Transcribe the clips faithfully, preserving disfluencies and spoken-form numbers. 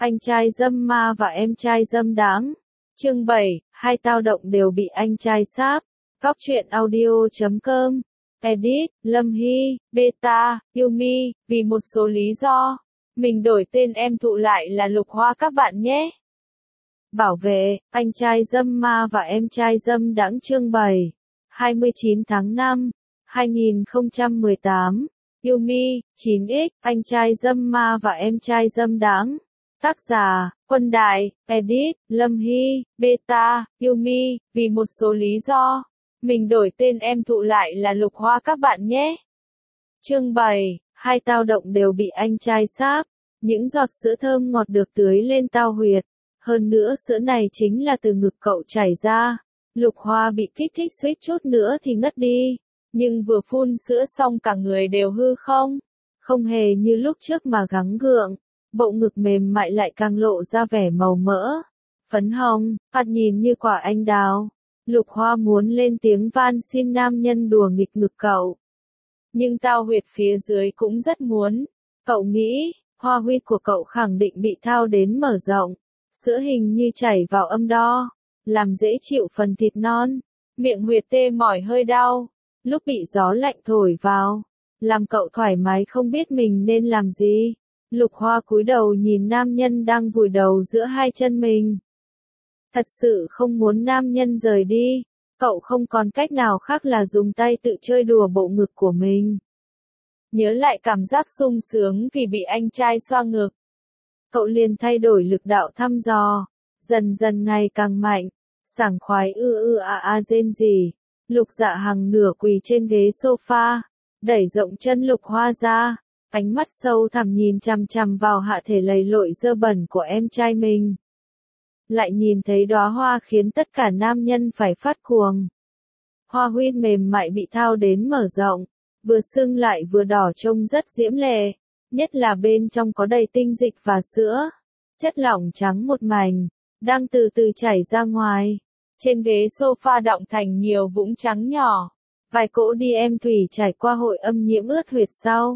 Anh trai dâm ma và em trai dâm đáng. Chương bảy, hai tao động đều bị anh trai sáp. Góc truyện audio chấm com. Edit, Lâm Hy, Beta, Yumi, vì một số lý do, mình đổi tên em thụ lại là Lục Hoa các bạn nhé. Bảo vệ, anh trai dâm ma và em trai dâm đáng chương bảy, hai mươi chín tháng năm, hai nghìn không trăm mười tám. Yumi, chín x, anh trai dâm ma và em trai dâm đáng. Tác giả, Quân Đại, Edit, Lâm Hy, Beta, Yumi, vì một số lý do, mình đổi tên em thụ lại là Lục Hoa các bạn nhé. Chương bảy, hai tao động đều bị anh trai sáp. Những giọt sữa thơm ngọt được tưới lên tao huyệt. Hơn nữa sữa này chính là từ ngực cậu chảy ra. Lục Hoa bị kích thích suýt chút nữa thì ngất đi. Nhưng vừa phun sữa xong cả người đều hư không. Không hề như lúc trước mà gắng gượng. Bộ ngực mềm mại lại càng lộ ra vẻ màu mỡ. Phấn hồng, mặt nhìn như quả anh đào. Lục Hoa muốn lên tiếng van xin nam nhân đùa nghịch ngực cậu. Nhưng tao huyệt phía dưới cũng rất muốn. Cậu nghĩ, hoa huyệt của cậu khẳng định bị thao đến mở rộng. Sữa hình như chảy vào âm đo. Làm dễ chịu phần thịt non. Miệng huyệt tê mỏi hơi đau. Lúc bị gió lạnh thổi vào. Làm cậu thoải mái không biết mình nên làm gì. Lục Hoa cúi đầu nhìn nam nhân đang vùi đầu giữa hai chân mình. Thật sự không muốn nam nhân rời đi. Cậu không còn cách nào khác là dùng tay tự chơi đùa bộ ngực của mình. Nhớ lại cảm giác sung sướng vì bị anh trai xoa ngực. Cậu liền thay đổi lực đạo thăm dò. Dần dần ngày càng mạnh. Sảng khoái ư ư a a rên rỉ. Lục Dạ Hằng nửa quỳ trên ghế sofa. Đẩy rộng chân Lục Hoa ra. Ánh mắt sâu thẳm nhìn chằm chằm vào hạ thể lầy lội dơ bẩn của em trai mình. Lại nhìn thấy đóa hoa khiến tất cả nam nhân phải phát cuồng. Hoa huyết mềm mại bị thao đến mở rộng, vừa sưng lại vừa đỏ trông rất diễm lệ, nhất là bên trong có đầy tinh dịch và sữa. Chất lỏng trắng một mảnh, đang từ từ chảy ra ngoài. Trên ghế sofa đọng thành nhiều vũng trắng nhỏ. Vài cỗ đi em thủy trải qua hội âm nhiễm ướt huyệt sau.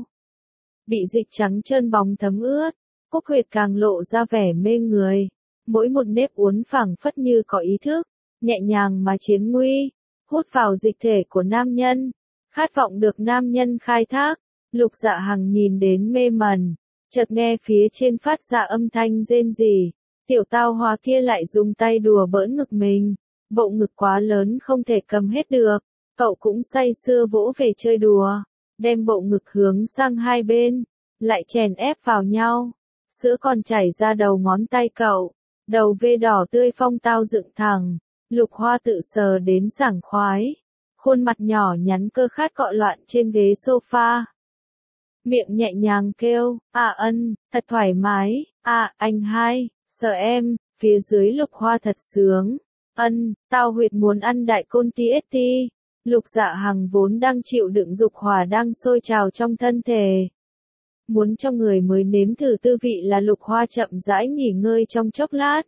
Bị dịch trắng trơn bóng thấm ướt, cúc huyệt càng lộ ra vẻ mê người. Mỗi một nếp uốn phảng phất như có ý thức, nhẹ nhàng mà chiến nguy, hút vào dịch thể của nam nhân, khát vọng được nam nhân khai thác. Lục Dạ Hằng nhìn đến mê mẩn, chợt nghe phía trên phát ra âm thanh rên rỉ, tiểu tao hoa kia lại dùng tay đùa bỡn ngực mình, bộ ngực quá lớn không thể cầm hết được, cậu cũng say sưa vỗ về chơi đùa, đem bộ ngực hướng sang hai bên, lại chèn ép vào nhau, sữa còn chảy ra đầu ngón tay cậu. Đầu vê đỏ tươi phong tao dựng thẳng, Lục Hoa tự sờ đến sảng khoái, khuôn mặt nhỏ nhắn cơ khát cọ loạn trên ghế sofa. Miệng nhẹ nhàng kêu, à ân, thật thoải mái, à anh hai, sợ em, phía dưới Lục Hoa thật sướng, ân, tao huyệt muốn ăn đại côn ti ét ti, Lục Dạ Hằng vốn đang chịu đựng dục hỏa đang sôi trào trong thân thể. Muốn cho người mới nếm thử tư vị là Lục Hoa chậm rãi nghỉ ngơi trong chốc lát.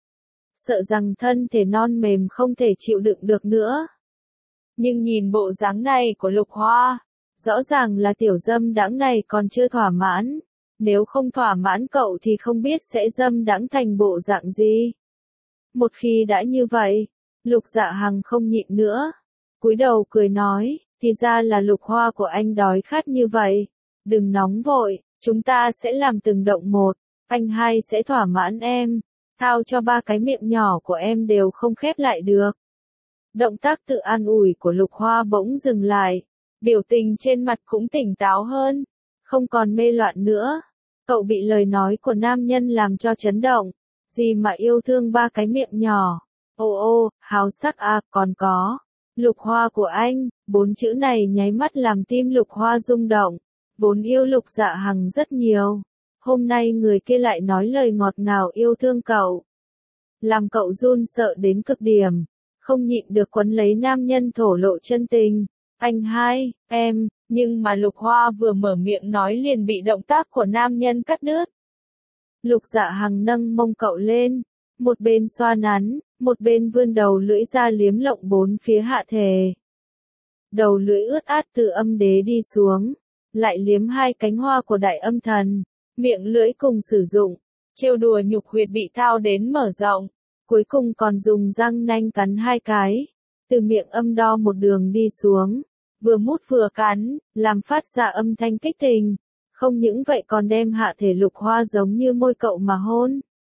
Sợ rằng thân thể non mềm không thể chịu đựng được nữa. Nhưng nhìn bộ dáng này của Lục Hoa, rõ ràng là tiểu dâm đãng này còn chưa thỏa mãn. Nếu không thỏa mãn cậu thì không biết sẽ dâm đãng thành bộ dạng gì. Một khi đã như vậy, Lục Dạ Hằng không nhịn nữa. Cúi đầu cười nói, thì ra là Lục Hoa của anh đói khát như vậy. Đừng nóng vội, chúng ta sẽ làm từng động một, anh hai sẽ thỏa mãn em, thao cho ba cái miệng nhỏ của em đều không khép lại được. Động tác tự an ủi của Lục Hoa bỗng dừng lại, biểu tình trên mặt cũng tỉnh táo hơn, không còn mê loạn nữa. Cậu bị lời nói của nam nhân làm cho chấn động, gì mà yêu thương ba cái miệng nhỏ, ô ô, háo sắc à, còn có, Lục Hoa của anh, bốn chữ này nháy mắt làm tim Lục Hoa rung động. Vốn yêu Lục Dạ Hằng rất nhiều, hôm nay người kia lại nói lời ngọt ngào yêu thương cậu. Làm cậu run sợ đến cực điểm, không nhịn được quấn lấy nam nhân thổ lộ chân tình. Anh hai, em, nhưng mà Lục Hoa vừa mở miệng nói liền bị động tác của nam nhân cắt đứt. Lục Dạ Hằng nâng mông cậu lên, một bên xoa nắn, một bên vươn đầu lưỡi ra liếm lộng bốn phía hạ thể. Đầu lưỡi ướt át từ âm đế đi xuống. Lại liếm hai cánh hoa của đại âm thần, miệng lưỡi cùng sử dụng, trêu đùa nhục huyệt bị thao đến mở rộng, cuối cùng còn dùng răng nanh cắn hai cái, từ miệng âm đo một đường đi xuống, vừa mút vừa cắn, làm phát ra âm thanh kích tình, không những vậy còn đem hạ thể Lục Hoa giống như môi cậu mà hôn.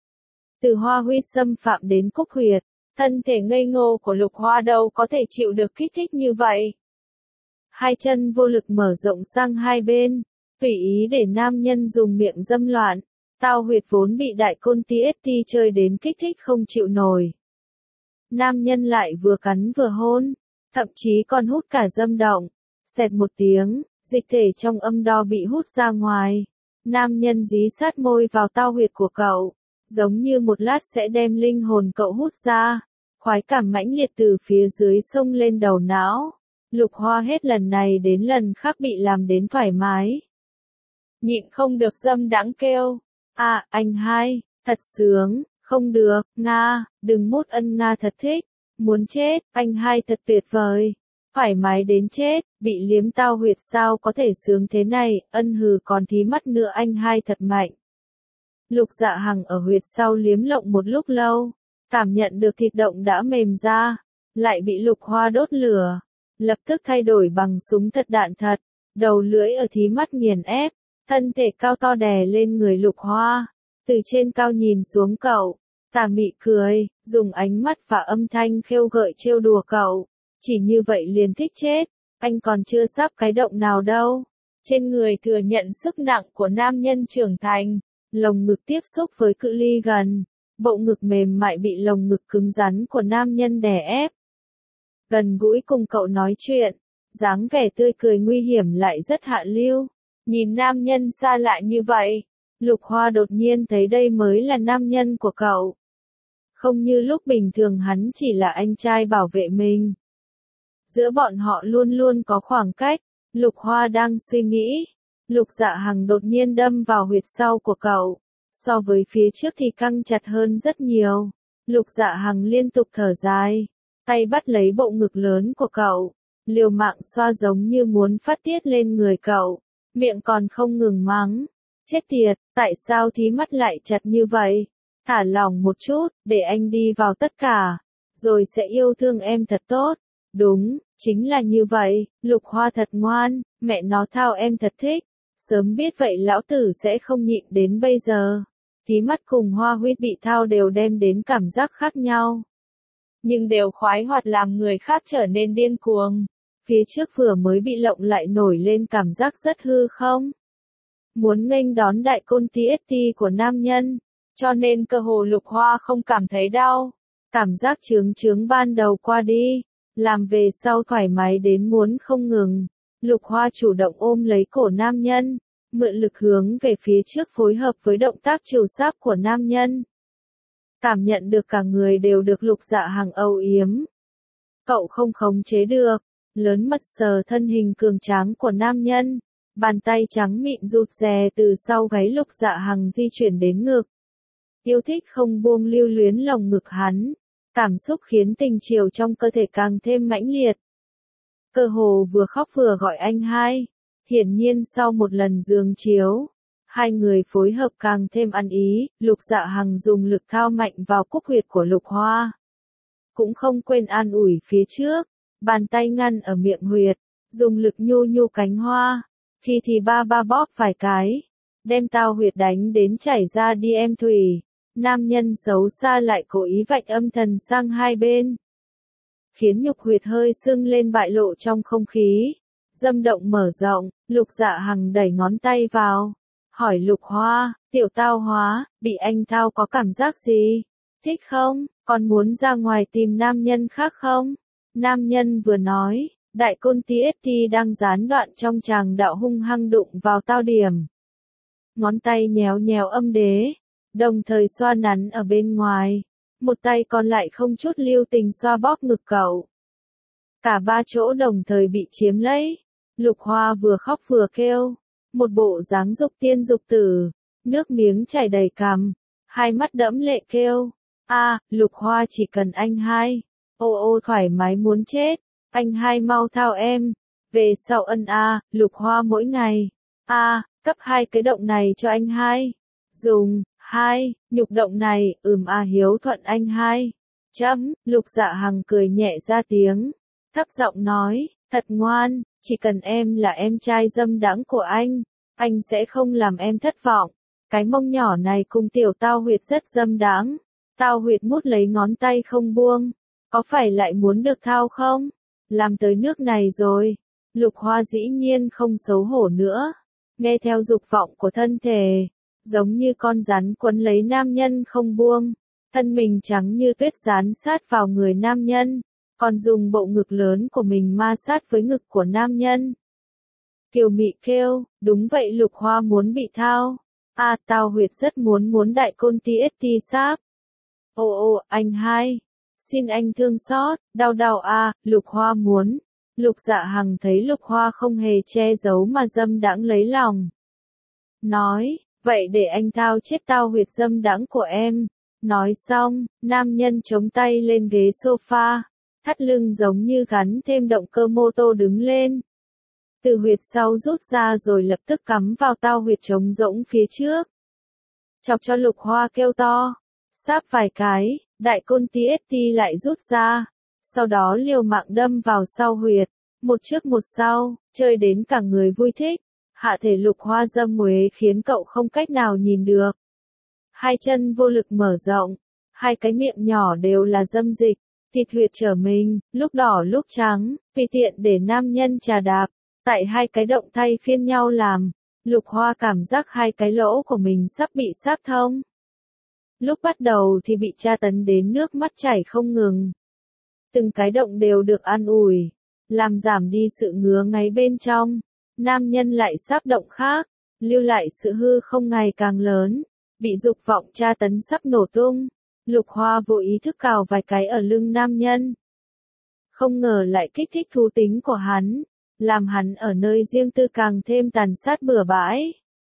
Từ hoa huyết xâm phạm đến cúc huyệt, thân thể ngây ngô của Lục Hoa đâu có thể chịu được kích thích như vậy. Hai chân vô lực mở rộng sang hai bên, tùy ý để nam nhân dùng miệng dâm loạn, tao huyệt vốn bị đại côn tê ét tê chơi đến kích thích không chịu nổi. Nam nhân lại vừa cắn vừa hôn, thậm chí còn hút cả dâm động, xẹt một tiếng, dịch thể trong âm đo bị hút ra ngoài. Nam nhân dí sát môi vào tao huyệt của cậu, giống như một lát sẽ đem linh hồn cậu hút ra, khoái cảm mãnh liệt từ phía dưới xông lên đầu não. Lục Hoa hết lần này đến lần khác bị làm đến thoải mái. Nhịn không được dâm đãng kêu, à, anh hai, thật sướng, không được, Nga, đừng mút ân Nga thật thích, muốn chết, anh hai thật tuyệt vời, thoải mái đến chết, bị liếm tao huyệt sao có thể sướng thế này, ân hừ còn thí mắt nữa anh hai thật mạnh. Lục Dạ Hằng ở huyệt sau liếm lộng một lúc lâu, cảm nhận được thịt động đã mềm ra, lại bị Lục Hoa đốt lửa, lập tức thay đổi bằng súng thật đạn thật, đầu lưỡi ở thí mắt nghiền ép, thân thể cao to đè lên người Lục Hoa, từ trên cao nhìn xuống cậu, tà mị cười, dùng ánh mắt và âm thanh khêu gợi trêu đùa cậu, chỉ như vậy liền thích chết, anh còn chưa sắp cái động nào đâu. Trên người thừa nhận sức nặng của nam nhân trưởng thành, lồng ngực tiếp xúc với cự ly gần, bộ ngực mềm mại bị lồng ngực cứng rắn của nam nhân đè ép. Gần gũi cùng cậu nói chuyện, dáng vẻ tươi cười nguy hiểm lại rất hạ lưu, nhìn nam nhân xa lạ như vậy, Lục Hoa đột nhiên thấy đây mới là nam nhân của cậu. Không như lúc bình thường hắn chỉ là anh trai bảo vệ mình. Giữa bọn họ luôn luôn có khoảng cách, Lục Hoa đang suy nghĩ. Lục Dạ Hằng đột nhiên đâm vào huyệt sau của cậu, so với phía trước thì căng chặt hơn rất nhiều. Lục Dạ Hằng liên tục thở dài, tay bắt lấy bộ ngực lớn của cậu, liều mạng xoa giống như muốn phát tiết lên người cậu, miệng còn không ngừng mắng. Chết tiệt, tại sao thí mắt lại chặt như vậy? Thả lỏng một chút, để anh đi vào tất cả, rồi sẽ yêu thương em thật tốt. Đúng, chính là như vậy, Lục Hoa thật ngoan, mẹ nó thao em thật thích. Sớm biết vậy lão tử sẽ không nhịn đến bây giờ. Thí mắt cùng hoa huyết bị thao đều đem đến cảm giác khác nhau, nhưng đều khoái hoạt làm người khác trở nên điên cuồng. Phía trước vừa mới bị lộng lại nổi lên cảm giác rất hư không? Muốn nghênh đón đại côn tê ét tê của nam nhân, cho nên cơ hồ Lục Hoa không cảm thấy đau. Cảm giác chướng chướng ban đầu qua đi, làm về sau thoải mái đến muốn không ngừng. Lục Hoa chủ động ôm lấy cổ nam nhân, mượn lực hướng về phía trước phối hợp với động tác chiều sáp của nam nhân. Cảm nhận được cả người đều được Lục Dạ Hằng âu yếm. Cậu không khống chế được, lớn mật sờ thân hình cường tráng của nam nhân, bàn tay trắng mịn rụt rè từ sau gáy Lục Dạ Hằng di chuyển đến ngực. Yêu thích không buông lưu luyến lồng ngực hắn, cảm xúc khiến tình chiều trong cơ thể càng thêm mãnh liệt. Cơ hồ vừa khóc vừa gọi anh hai, hiển nhiên sau một lần giường chiếu, hai người phối hợp càng thêm ăn ý, Lục Dạ Hằng dùng lực thao mạnh vào cúc huyệt của Lục Hoa. Cũng không quên an ủi phía trước, bàn tay ngăn ở miệng huyệt, dùng lực nhu nhu cánh hoa, khi thì ba ba bóp vài cái, đem tao huyệt đánh đến chảy ra đi em thủy. Nam nhân xấu xa lại cố ý vạch âm thần sang hai bên, khiến nhục huyệt hơi sưng lên bại lộ trong không khí. Dâm động mở rộng, Lục Dạ Hằng đẩy ngón tay vào, hỏi Lục Hoa, tiểu tao hóa, bị anh thao có cảm giác gì? Thích không? Còn muốn ra ngoài tìm nam nhân khác không? Nam nhân vừa nói, đại côn tê ét tê đang gián đoạn trong tràng đạo hung hăng đụng vào tao điểm. Ngón tay nhéo nhéo âm đế, đồng thời xoa nắn ở bên ngoài, một tay còn lại không chút lưu tình xoa bóp ngực cậu. Cả ba chỗ đồng thời bị chiếm lấy, Lục Hoa vừa khóc vừa kêu, một bộ dáng dục tiên dục tử, nước miếng chảy đầy cằm, hai mắt đẫm lệ kêu, a, Lục Hoa chỉ cần anh hai, ô ô thoải mái muốn chết, anh hai mau thao em, về sau ân a, Lục Hoa mỗi ngày, a, cấp hai cái động này cho anh hai, dùng. hai, nhục động này, ừm a hiếu thuận anh hai. Chấm, Lục Dạ Hằng cười nhẹ ra tiếng, thấp giọng nói, thật ngoan, chỉ cần em là em trai dâm đãng của anh, anh sẽ không làm em thất vọng. Cái mông nhỏ này cùng tiểu Tao Huyệt rất dâm đãng. Tao Huyệt mút lấy ngón tay không buông, có phải lại muốn được thao không? Làm tới nước này rồi, Lục Hoa dĩ nhiên không xấu hổ nữa, nghe theo dục vọng của thân thể, giống như con rắn quấn lấy nam nhân không buông, thân mình trắng như tuyết dán sát vào người nam nhân, còn dùng bộ ngực lớn của mình ma sát với ngực của nam nhân. Kiều Mị kêu, đúng vậy, Lục Hoa muốn bị thao. A à, Tao Huyệt rất muốn muốn đại côn ti ét ti sáp. Ô ô, anh hai, xin anh thương xót, đau đau a, à, Lục Hoa muốn. Lục Dạ Hằng thấy Lục Hoa không hề che giấu mà dâm đãng lấy lòng. Nói, vậy để anh thao chết Tao Huyệt dâm đãng của em. Nói xong, nam nhân chống tay lên ghế sofa, thắt lưng giống như gắn thêm động cơ mô tô đứng lên. Từ huyệt sau rút ra rồi lập tức cắm vào Tao Huyệt trống rỗng phía trước. Chọc cho Lục Hoa kêu to, sáp vài cái, đại côn ti ét ti lại rút ra, sau đó liều mạng đâm vào sau huyệt, một trước một sau, chơi đến cả người vui thích. Hạ thể Lục Hoa dâm uế khiến cậu không cách nào nhìn được. Hai chân vô lực mở rộng, hai cái miệng nhỏ đều là dâm dịch, thịt huyệt trở mình, lúc đỏ lúc trắng, tùy tiện để nam nhân trà đạp. Tại hai cái động thay phiên nhau làm, Lục Hoa cảm giác hai cái lỗ của mình sắp bị sáp thông. Lúc bắt đầu thì bị tra tấn đến nước mắt chảy không ngừng. Từng cái động đều được an ủi, làm giảm đi sự ngứa ngáy bên trong. Nam nhân lại sáp động khác, lưu lại sự hư không ngày càng lớn, bị dục vọng tra tấn sắp nổ tung. Lục Hoa vô ý thức cào vài cái ở lưng nam nhân. Không ngờ lại kích thích thú tính của hắn, làm hắn ở nơi riêng tư càng thêm tàn sát bừa bãi.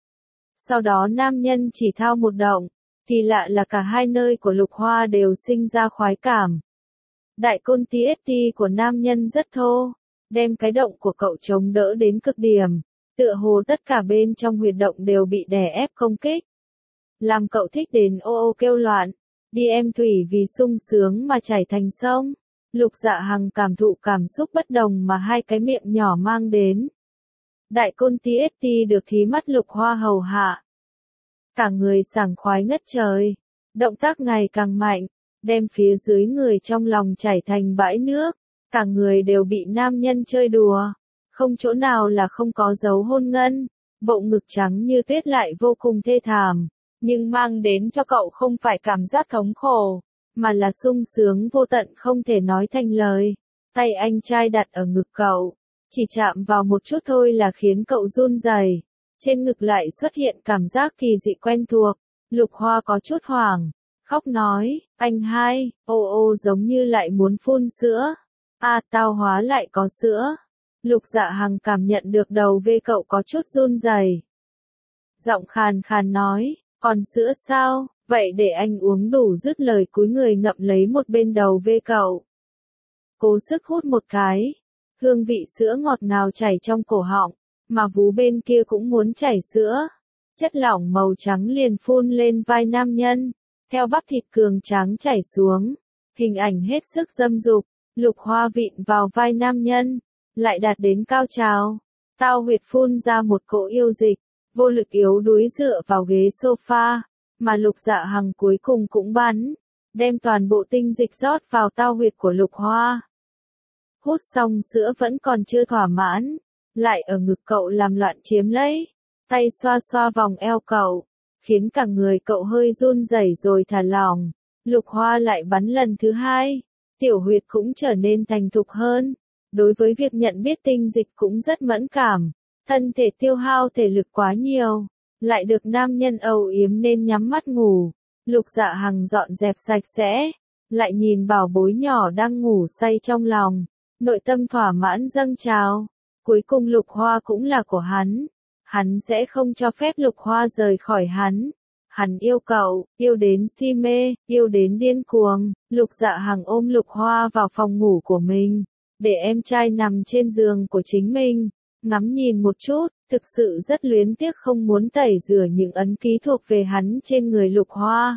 Sau đó nam nhân chỉ thao một động, kỳ lạ là cả hai nơi của Lục Hoa đều sinh ra khoái cảm. Đại côn ti ét ti của nam nhân rất thô, đem cái động của cậu chống đỡ đến cực điểm, tựa hồ tất cả bên trong huyệt động đều bị đè ép công kích. Làm cậu thích đến ô ô kêu loạn, đi em thủy vì sung sướng mà chảy thành sông. Lục Dạ Hằng cảm thụ cảm xúc bất đồng mà hai cái miệng nhỏ mang đến. Đại côn ti ét ti được thí mắt Lục Hoa hầu hạ. Cả người sảng khoái ngất trời, động tác ngày càng mạnh, đem phía dưới người trong lòng chảy thành bãi nước, cả người đều bị nam nhân chơi đùa, không chỗ nào là không có dấu hôn ngân, bộ ngực trắng như tuyết lại vô cùng thê thảm, nhưng mang đến cho cậu không phải cảm giác thống khổ, mà là sung sướng vô tận không thể nói thành lời. Tay anh trai đặt ở ngực cậu, chỉ chạm vào một chút thôi là khiến cậu run rẩy. Trên ngực lại xuất hiện cảm giác kỳ dị quen thuộc. Lục Hoa có chút hoảng, khóc nói, anh hai, ô ô giống như lại muốn phun sữa. A à, tao hóa lại có sữa. Lục Dạ Hằng cảm nhận được đầu vê cậu có chút run rẩy. Giọng khàn khàn nói, còn sữa sao? Vậy để anh uống đủ, dứt lời cúi người ngậm lấy một bên đầu vê cậu. Cố sức hút một cái, hương vị sữa ngọt ngào chảy trong cổ họng, mà vú bên kia cũng muốn chảy sữa. Chất lỏng màu trắng liền phun lên vai nam nhân, theo bắp thịt cường tráng chảy xuống. Hình ảnh hết sức dâm dục, Lục Hoa vịn vào vai nam nhân, lại đạt đến cao trào. Tao huyệt phun ra một cỗ yêu dịch, vô lực yếu đuối dựa vào ghế sofa. Mà Lục Dạ Hằng cuối cùng cũng bắn, đem toàn bộ tinh dịch rót vào tao huyệt của Lục Hoa. Hút xong sữa vẫn còn chưa thỏa mãn, lại ở ngực cậu làm loạn chiếm lấy, tay xoa xoa vòng eo cậu, khiến cả người cậu hơi run rẩy rồi thả lỏng. Lục Hoa lại bắn lần thứ hai, tiểu huyệt cũng trở nên thành thục hơn, đối với việc nhận biết tinh dịch cũng rất mẫn cảm, thân thể tiêu hao thể lực quá nhiều. Lại được nam nhân âu yếm nên nhắm mắt ngủ. Lục Dạ Hằng dọn dẹp sạch sẽ, lại nhìn bảo bối nhỏ đang ngủ say trong lòng, nội tâm thỏa mãn dâng trào. Cuối cùng Lục Hoa cũng là của hắn, hắn sẽ không cho phép Lục Hoa rời khỏi hắn. Hắn yêu cậu, yêu đến si mê, yêu đến điên cuồng. Lục Dạ Hằng ôm Lục Hoa vào phòng ngủ của mình, để em trai nằm trên giường của chính mình. ngắm nhìn một chút, thực sự rất luyến tiếc không muốn tẩy rửa những ấn ký thuộc về hắn trên người Lục Hoa.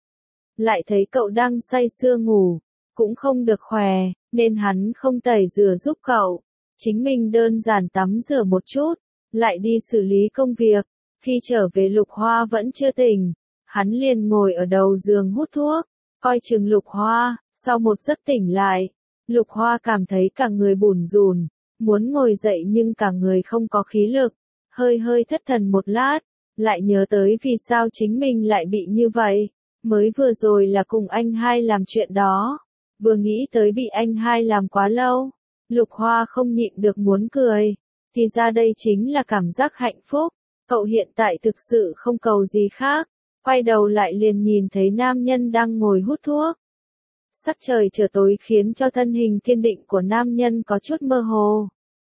Lại thấy cậu đang say sưa ngủ, cũng không được khỏe, nên hắn không tẩy rửa giúp cậu. Chính mình đơn giản tắm rửa một chút, lại đi xử lý công việc. Khi trở về Lục Hoa vẫn chưa tỉnh, hắn liền ngồi ở đầu giường hút thuốc, coi chừng Lục Hoa. Sau một giấc tỉnh lại, Lục Hoa cảm thấy cả người bủn rủn, muốn ngồi dậy nhưng cả người không có khí lực, hơi hơi thất thần một lát, lại nhớ tới vì sao chính mình lại bị như vậy. Mới vừa rồi là cùng anh hai làm chuyện đó, vừa nghĩ tới bị anh hai làm quá lâu, Lục Hoa không nhịn được muốn cười, thì ra đây chính là cảm giác hạnh phúc. Cậu hiện tại thực sự không cầu gì khác, quay đầu lại liền nhìn thấy nam nhân đang ngồi hút thuốc. Sắc trời trở tối khiến cho thân hình kiên định của nam nhân có chút mơ hồ.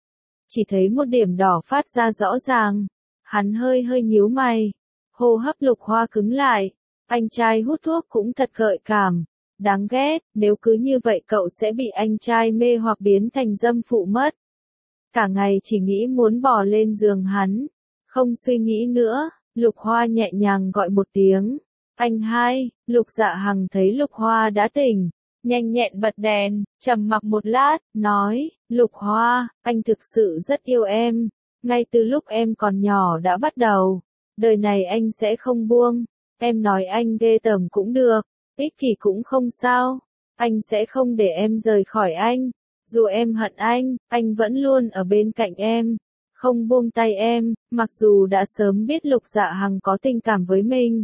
Chỉ thấy một điểm đỏ phát ra rõ ràng, hắn hơi hơi nhíu mày, hô hấp Lục Hoa cứng lại, anh trai hút thuốc cũng thật gợi cảm, đáng ghét, nếu cứ như vậy cậu sẽ bị anh trai mê hoặc biến thành dâm phụ mất. Cả ngày chỉ nghĩ muốn bò lên giường hắn, không suy nghĩ nữa, Lục Hoa nhẹ nhàng gọi một tiếng. Anh hai, Lục Dạ Hằng thấy Lục Hoa đã tỉnh, nhanh nhẹn bật đèn, trầm mặc một lát, nói, Lục Hoa, anh thực sự rất yêu em, ngay từ lúc em còn nhỏ đã bắt đầu, đời này anh sẽ không buông, em nói anh ghê tởm cũng được, ích kỷ cũng không sao, anh sẽ không để em rời khỏi anh, dù em hận anh, anh vẫn luôn ở bên cạnh em, không buông tay em, mặc dù đã sớm biết Lục Dạ Hằng có tình cảm với mình.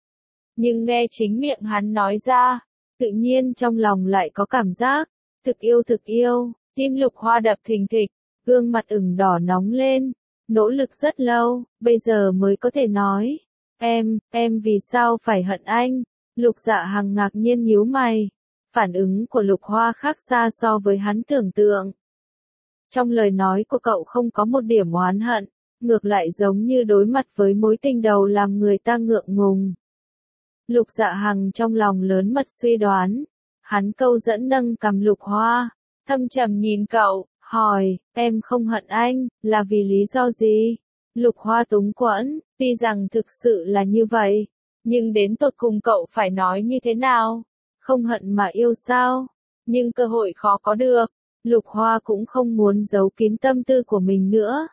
Nhưng nghe chính miệng hắn nói ra, tự nhiên trong lòng lại có cảm giác, thực yêu thực yêu, tim Lục Hoa đập thình thịch, gương mặt ửng đỏ nóng lên, nỗ lực rất lâu, bây giờ mới có thể nói, em, em vì sao phải hận anh? Lục Dạ Hằng ngạc nhiên nhíu mày, phản ứng của Lục Hoa khác xa so với hắn tưởng tượng. Trong lời nói của cậu không có một điểm oán hận, ngược lại giống như đối mặt với mối tình đầu làm người ta ngượng ngùng. Lục Dạ Hằng trong lòng lớn mật suy đoán, hắn câu dẫn nâng cằm Lục Hoa, thâm trầm nhìn cậu, hỏi, em không hận anh, là vì lý do gì? Lục Hoa túng quẫn, tuy rằng thực sự là như vậy, nhưng đến tột cùng cậu phải nói như thế nào? Không hận mà yêu sao? Nhưng cơ hội khó có được, Lục Hoa cũng không muốn giấu kín tâm tư của mình nữa.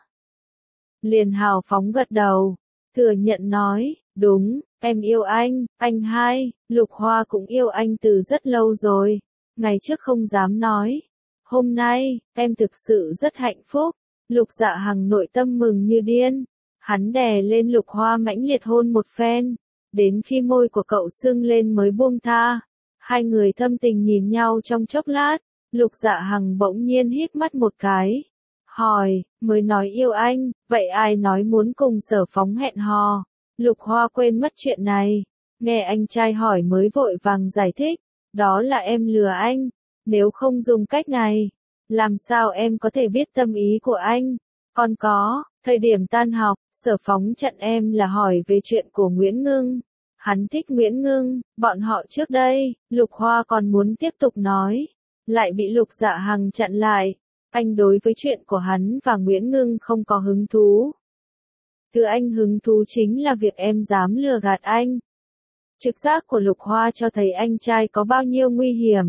Liền hào phóng gật đầu, thừa nhận nói, đúng, em yêu anh, anh hai, Lục Hoa cũng yêu anh từ rất lâu rồi, ngày trước không dám nói. Hôm nay, em thực sự rất hạnh phúc, Lục Dạ Hằng nội tâm mừng như điên, hắn đè lên Lục Hoa mãnh liệt hôn một phen, đến khi môi của cậu sưng lên mới buông tha. Hai người thâm tình nhìn nhau trong chốc lát, Lục Dạ Hằng bỗng nhiên híp mắt một cái, hỏi, mới nói yêu anh, vậy ai nói muốn cùng Sở Phóng hẹn hò? Lục Hoa quên mất chuyện này, nghe anh trai hỏi mới vội vàng giải thích, đó là em lừa anh, nếu không dùng cách này, làm sao em có thể biết tâm ý của anh? Còn có, thời điểm tan học, Sở Phóng chặn em là hỏi về chuyện của Nguyễn Ngưng. Hắn thích Nguyễn Ngưng, bọn họ trước đây, Lục Hoa còn muốn tiếp tục nói, lại bị Lục Dạ Hằng chặn lại. Anh đối với chuyện của hắn và Nguyễn Ngưng không có hứng thú. Thứ anh hứng thú chính là việc em dám lừa gạt anh. Trực giác của Lục Hoa cho thấy anh trai có bao nhiêu nguy hiểm.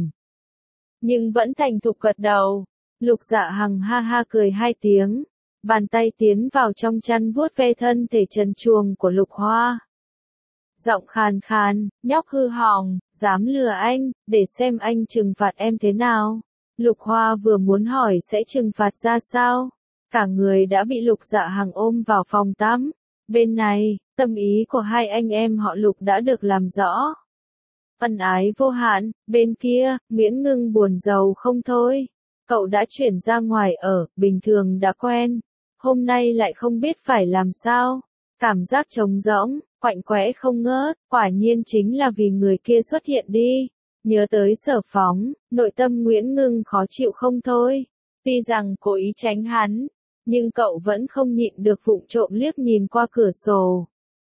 Nhưng vẫn thành thục gật đầu. Lục Dạ Hằng ha ha cười hai tiếng, bàn tay tiến vào trong chăn vuốt ve thân thể trần truồng của Lục Hoa. Giọng khàn khàn, nhóc hư hỏng, dám lừa anh, để xem anh trừng phạt em thế nào. Lục Hoa vừa muốn hỏi sẽ trừng phạt ra sao, cả người đã bị Lục Dạ Hằng ôm vào phòng tắm. Bên này, tâm ý của hai anh em họ Lục đã được làm rõ. Ân ái vô hạn, bên kia, Nguyễn Ngưng buồn rầu không thôi. Cậu đã chuyển ra ngoài ở, bình thường đã quen. Hôm nay lại không biết phải làm sao. Cảm giác trống rỗng, quạnh quẽ không ngớt, quả nhiên chính là vì người kia xuất hiện đi. Nhớ tới Sở Phóng, nội tâm Nguyễn Ngưng khó chịu không thôi. Tuy rằng cố ý tránh hắn, nhưng cậu vẫn không nhịn được vụng trộm liếc nhìn qua cửa sổ.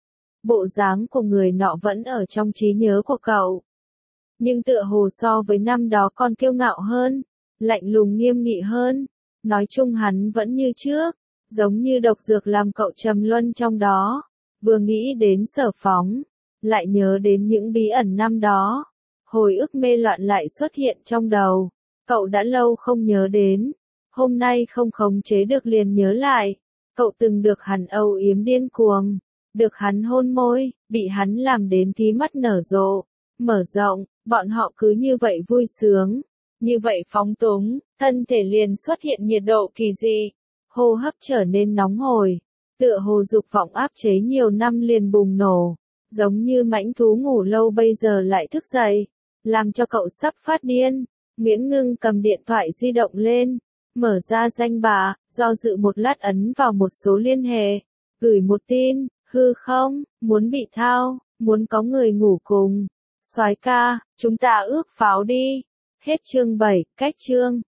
Bộ dáng của người nọ vẫn ở trong trí nhớ của cậu. Nhưng tựa hồ so với năm đó còn kiêu ngạo hơn, lạnh lùng nghiêm nghị hơn. Nói chung hắn vẫn như trước, giống như độc dược làm cậu trầm luân trong đó. Vừa nghĩ đến Sở Phóng, lại nhớ đến những bí ẩn năm đó. Hồi ức mê loạn lại xuất hiện trong đầu. Cậu đã lâu không nhớ đến. Hôm nay không khống chế được liền nhớ lại. Cậu từng được hắn âu yếm điên cuồng. Được hắn hôn môi, bị hắn làm đến tí mắt nở rộ. Mở rộng, bọn họ cứ như vậy vui sướng. Như vậy phóng túng, thân thể liền xuất hiện nhiệt độ kỳ dị. Hô hấp trở nên nóng hổi. Tựa hồ dục vọng áp chế nhiều năm liền bùng nổ. Giống như mãnh thú ngủ lâu bây giờ lại thức dậy. Làm cho cậu sắp phát điên. Miễn Ngưng cầm điện thoại di động lên. Mở ra danh bạ, do dự một lát ấn vào một số liên hệ. Gửi một tin, hư không, muốn bị thao, muốn có người ngủ cùng. Soái ca, chúng ta ước pháo đi. Hết chương bảy, cách chương.